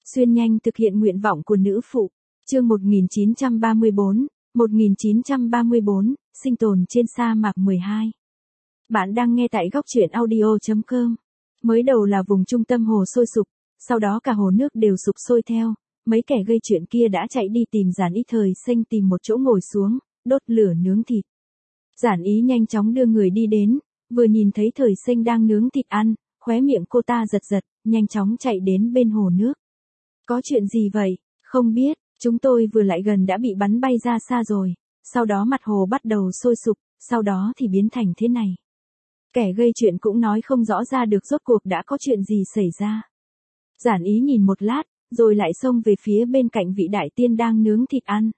Xuyên nhanh thực hiện nguyện vọng của nữ phụ. Chương 1934, sinh tồn trên sa mạc 12. Bạn đang nghe tại góc truyện audio.com. Mới đầu là vùng trung tâm hồ sôi sục, sau đó cả hồ nước đều sục sôi theo, mấy kẻ gây chuyện kia đã chạy đi tìm Giản Ý. Thời Xanh tìm một chỗ ngồi xuống, đốt lửa nướng thịt. Giản Ý nhanh chóng đưa người đi đến, vừa nhìn thấy Thời Xanh đang nướng thịt ăn, khóe miệng cô ta giật giật, nhanh chóng chạy đến bên hồ nước. Có chuyện gì vậy? Không biết, chúng tôi vừa lại gần đã bị bắn bay ra xa rồi, sau đó mặt hồ bắt đầu sôi sục, sau đó thì biến thành thế này. Kẻ gây chuyện cũng nói không rõ ra được rốt cuộc đã có chuyện gì xảy ra. Giản Ý nhìn một lát, rồi lại xông về phía bên cạnh vị đại tiên đang nướng thịt ăn.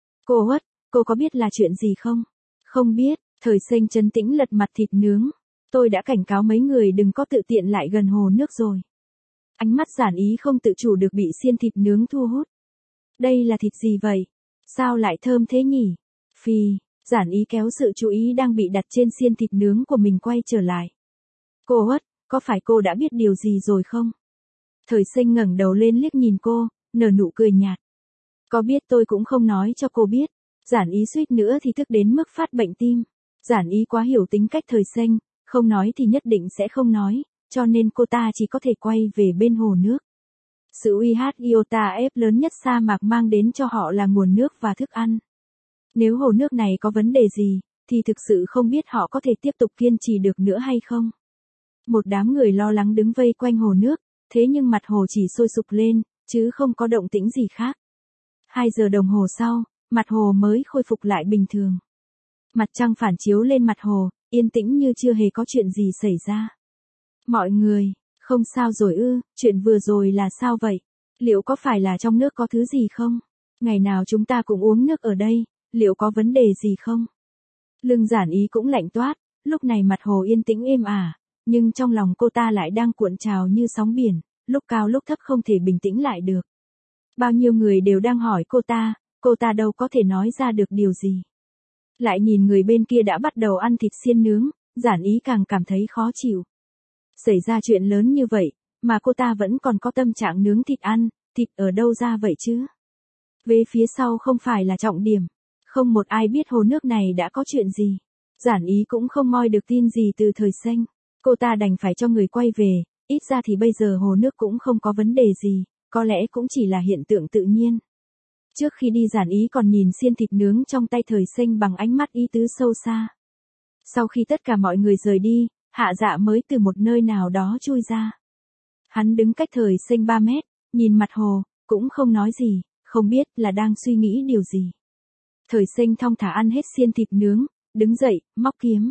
Cô Uất, cô có biết là chuyện gì không? Không biết. Thời Xanh trấn tĩnh lật mặt thịt nướng. Tôi đã cảnh cáo mấy người đừng có tự tiện lại gần hồ nước rồi. Ánh mắt Giản Ý không tự chủ được bị xiên thịt nướng thu hút. Đây là thịt gì vậy? Sao lại thơm thế nhỉ? Phì, Giản Ý kéo sự chú ý đang bị đặt trên xiên thịt nướng của mình quay trở lại. Cô Uất, có phải cô đã biết điều gì rồi không? Thời Xanh ngẩng đầu lên liếc nhìn cô, nở nụ cười nhạt. Có biết tôi cũng không nói cho cô biết. Giản Ý suýt nữa thì tức đến mức phát bệnh tim. Giản Ý quá hiểu tính cách Thời Xanh, không nói thì nhất định sẽ không nói, cho nên cô ta chỉ có thể quay về bên hồ nước. Sự uy hiếp iota ép lớn nhất sa mạc mang đến cho họ là nguồn nước và thức ăn. Nếu hồ nước này có vấn đề gì, thì thực sự không biết họ có thể tiếp tục kiên trì được nữa hay không. Một đám người lo lắng đứng vây quanh hồ nước, thế nhưng mặt hồ chỉ sôi sục lên, chứ không có động tĩnh gì khác. 2 giờ đồng hồ sau, mặt hồ mới khôi phục lại bình thường. Mặt trăng phản chiếu lên mặt hồ, yên tĩnh như chưa hề có chuyện gì xảy ra. Mọi người, không sao rồi ư, chuyện vừa rồi là sao vậy? Liệu có phải là trong nước có thứ gì không? Ngày nào chúng ta cũng uống nước ở đây, liệu có vấn đề gì không? Lưng Giản Ý cũng lạnh toát, lúc này mặt hồ yên tĩnh êm ả, nhưng trong lòng cô ta lại đang cuộn trào như sóng biển, lúc cao lúc thấp không thể bình tĩnh lại được. Bao nhiêu người đều đang hỏi cô ta đâu có thể nói ra được điều gì. Lại nhìn người bên kia đã bắt đầu ăn thịt xiên nướng, Giản Ý càng cảm thấy khó chịu. Xảy ra chuyện lớn như vậy, mà cô ta vẫn còn có tâm trạng nướng thịt ăn, thịt ở đâu ra vậy chứ? Về phía sau không phải là trọng điểm, không một ai biết hồ nước này đã có chuyện gì. Giản Ý cũng không moi được tin gì từ Thời Xanh, cô ta đành phải cho người quay về, ít ra thì bây giờ hồ nước cũng không có vấn đề gì, có lẽ cũng chỉ là hiện tượng tự nhiên. Trước khi đi Giản Ý còn nhìn xiên thịt nướng trong tay Thời Xanh bằng ánh mắt ý tứ sâu xa. Sau khi tất cả mọi người rời đi, Hạ Dạ mới từ một nơi nào đó chui ra. Hắn đứng cách Thời Xanh 3 mét, nhìn mặt hồ, cũng không nói gì, không biết là đang suy nghĩ điều gì. Thời Xanh thong thả ăn hết xiên thịt nướng, đứng dậy, móc kiếm.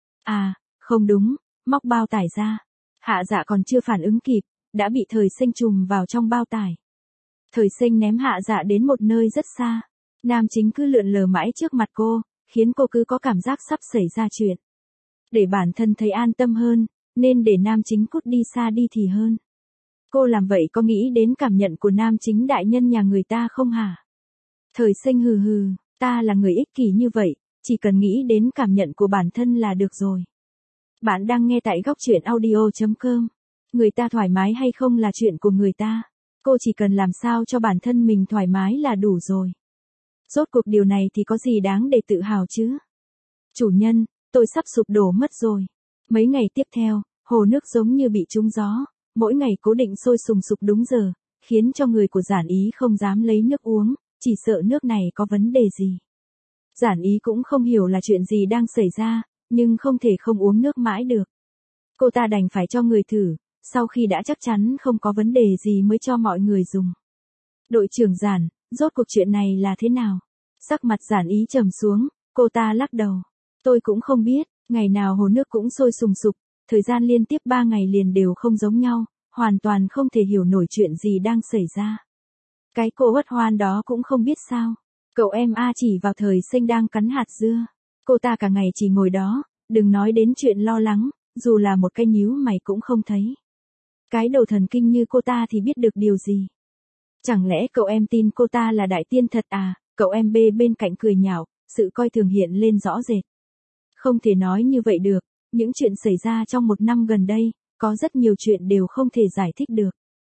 À, không đúng, móc bao tải ra. Hạ Dạ còn chưa phản ứng kịp, đã bị Thời Xanh trùm vào trong bao tải. Thời Xanh ném Hạ Dạ đến một nơi rất xa. Nam chính cứ lượn lờ mãi trước mặt cô, khiến cô cứ có cảm giác sắp xảy ra chuyện. Để bản thân thấy an tâm hơn, nên để nam chính cút đi xa đi thì hơn. Cô làm vậy có nghĩ đến cảm nhận của nam chính đại nhân nhà người ta không hả? Thời Xanh hừ hừ, ta là người ích kỷ như vậy, chỉ cần nghĩ đến cảm nhận của bản thân là được rồi. Bạn đang nghe tại góc truyện audio.com. Người ta thoải mái hay không là chuyện của người ta. Cô chỉ cần làm sao cho bản thân mình thoải mái là đủ rồi. Rốt cuộc điều này thì có gì đáng để tự hào chứ? Chủ nhân, tôi sắp sụp đổ mất rồi. Mấy ngày tiếp theo, hồ nước giống như bị trúng gió, mỗi ngày cố định sôi sùng sục đúng giờ, khiến cho người của Giản Ý không dám lấy nước uống, chỉ sợ nước này có vấn đề gì. Giản Ý cũng không hiểu là chuyện gì đang xảy ra, nhưng không thể không uống nước mãi được. Cô ta đành phải cho người thử, sau khi đã chắc chắn không có vấn đề gì mới cho mọi người dùng. Đội trưởng Giản, rốt cuộc chuyện này là thế nào? Sắc mặt Giản Ý trầm xuống, cô ta lắc đầu. Tôi cũng không biết, ngày nào hồ nước cũng sôi sùng sục, thời gian liên tiếp 3 ngày liền đều không giống nhau, hoàn toàn không thể hiểu nổi chuyện gì đang xảy ra. Cái cô Uất Hoan đó cũng không biết sao. Cậu em A chỉ vào Thời Xanh đang cắn hạt dưa. Cô ta cả ngày chỉ ngồi đó, đừng nói đến chuyện lo lắng, dù là một cái nhíu mày cũng không thấy. Cái đầu thần kinh như cô ta thì biết được điều gì? Chẳng lẽ cậu em tin cô ta là đại tiên thật à? Cậu em B bên cạnh cười nhạo, sự coi thường hiện lên rõ rệt. Không thể nói như vậy được, những chuyện xảy ra trong 1 năm gần đây, có rất nhiều chuyện đều không thể giải thích được.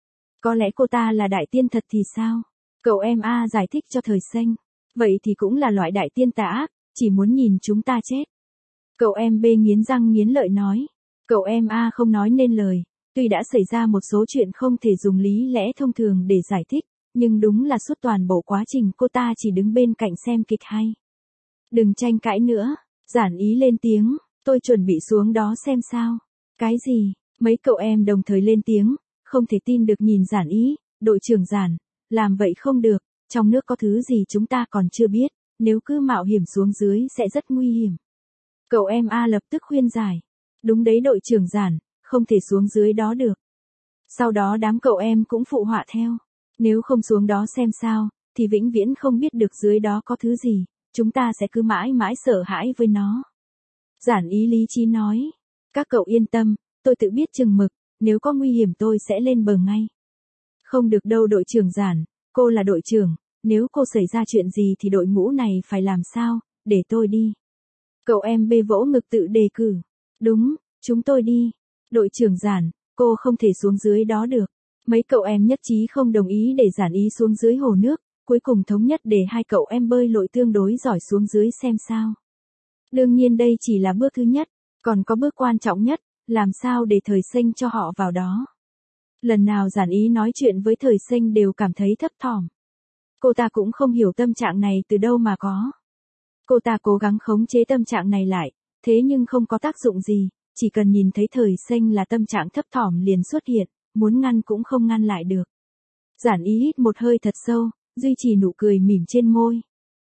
Có lẽ cô ta là đại tiên thật thì sao? Cậu em A giải thích cho Thời Xanh. Vậy thì cũng là loại đại tiên tà ác, chỉ muốn nhìn chúng ta chết. Cậu em B nghiến răng nghiến lợi nói. Cậu em A không nói nên lời, tuy đã xảy ra một số chuyện không thể dùng lý lẽ thông thường để giải thích, nhưng đúng là suốt toàn bộ quá trình cô ta chỉ đứng bên cạnh xem kịch hay. Đừng tranh cãi nữa, Giản Ý lên tiếng, tôi chuẩn bị xuống đó xem sao. Cái gì? Mấy cậu em đồng thời lên tiếng, không thể tin được nhìn Giản Ý, đội trưởng Giản, làm vậy không được, trong nước có thứ gì chúng ta còn chưa biết, nếu cứ mạo hiểm xuống dưới sẽ rất nguy hiểm. Cậu em A lập tức khuyên giải. Đúng đấy đội trưởng Giản, không thể xuống dưới đó được. Sau đó đám cậu em cũng phụ họa theo. Nếu không xuống đó xem sao, thì vĩnh viễn không biết được dưới đó có thứ gì, chúng ta sẽ cứ mãi mãi sợ hãi với nó. Giản Ý lý trí nói. Các cậu yên tâm, tôi tự biết chừng mực, nếu có nguy hiểm tôi sẽ lên bờ ngay. Không được đâu đội trưởng Giản, cô là đội trưởng, nếu cô xảy ra chuyện gì thì đội ngũ này phải làm sao, để tôi đi. Cậu em B vỗ ngực tự đề cử. Đúng, chúng tôi đi. Đội trưởng Giản, cô không thể xuống dưới đó được. Mấy cậu em nhất trí không đồng ý để Giản Ý xuống dưới hồ nước, cuối cùng thống nhất để hai cậu em bơi lội tương đối giỏi xuống dưới xem sao. Đương nhiên đây chỉ là bước thứ nhất, còn có bước quan trọng nhất, làm sao để Thời Xanh cho họ vào đó. Lần nào Giản Ý nói chuyện với Thời Xanh đều cảm thấy thấp thỏm. Cô ta cũng không hiểu tâm trạng này từ đâu mà có. Cô ta cố gắng khống chế tâm trạng này lại, thế nhưng không có tác dụng gì, chỉ cần nhìn thấy Thời Xanh là tâm trạng thấp thỏm liền xuất hiện, muốn ngăn cũng không ngăn lại được. Giản Ý hít một hơi thật sâu, duy trì nụ cười mỉm trên môi.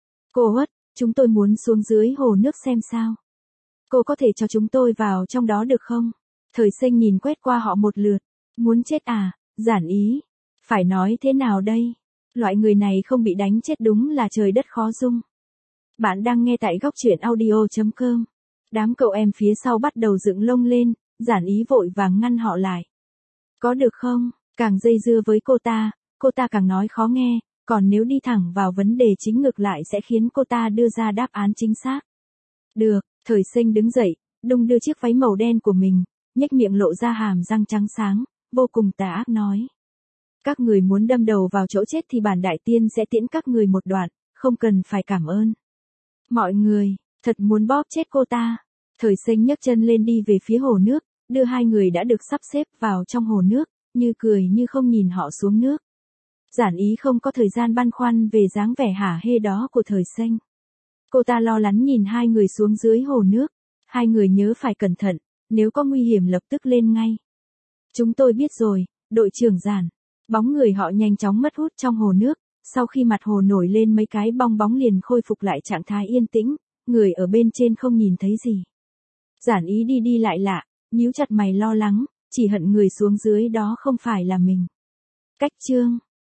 Cô Uất, chúng tôi muốn xuống dưới hồ nước xem sao. Cô có thể cho chúng tôi vào trong đó được không? Thời Xanh nhìn quét qua họ một lượt. Muốn chết à, Giản Ý. Phải nói thế nào đây? Loại người này không bị đánh chết đúng là trời đất khó dung. Bạn đang nghe tại góc truyện audio.com. Đám cậu em phía sau bắt đầu dựng lông lên, Giản Ý vội vàng ngăn họ lại. Có được không? Càng dây dưa với cô ta càng nói khó nghe, còn nếu đi thẳng vào vấn đề chính ngược lại sẽ khiến cô ta đưa ra đáp án chính xác. Được, Thời Xanh đứng dậy, đung đưa chiếc váy màu đen của mình, nhếch miệng lộ ra hàm răng trắng sáng, vô cùng tà ác nói. Các người muốn đâm đầu vào chỗ chết thì bản đại tiên sẽ tiễn các người một đoạn, không cần phải cảm ơn. Mọi người, thật muốn bóp chết cô ta. Thời Xanh nhấc chân lên đi về phía hồ nước, đưa hai người đã được sắp xếp vào trong hồ nước, như cười như không nhìn họ xuống nước. Giản Ý không có thời gian băn khoăn về dáng vẻ hả hê đó của Thời Xanh. Cô ta lo lắng nhìn hai người xuống dưới hồ nước. Hai người nhớ phải cẩn thận, nếu có nguy hiểm lập tức lên ngay. Chúng tôi biết rồi, đội trưởng Giản. Bóng người họ nhanh chóng mất hút trong hồ nước, sau khi mặt hồ nổi lên mấy cái bong bóng liền khôi phục lại trạng thái yên tĩnh, người ở bên trên không nhìn thấy gì. Giản Ý đi đi lại lạ, nhíu chặt mày lo lắng, chỉ hận người xuống dưới đó không phải là mình. Cách chương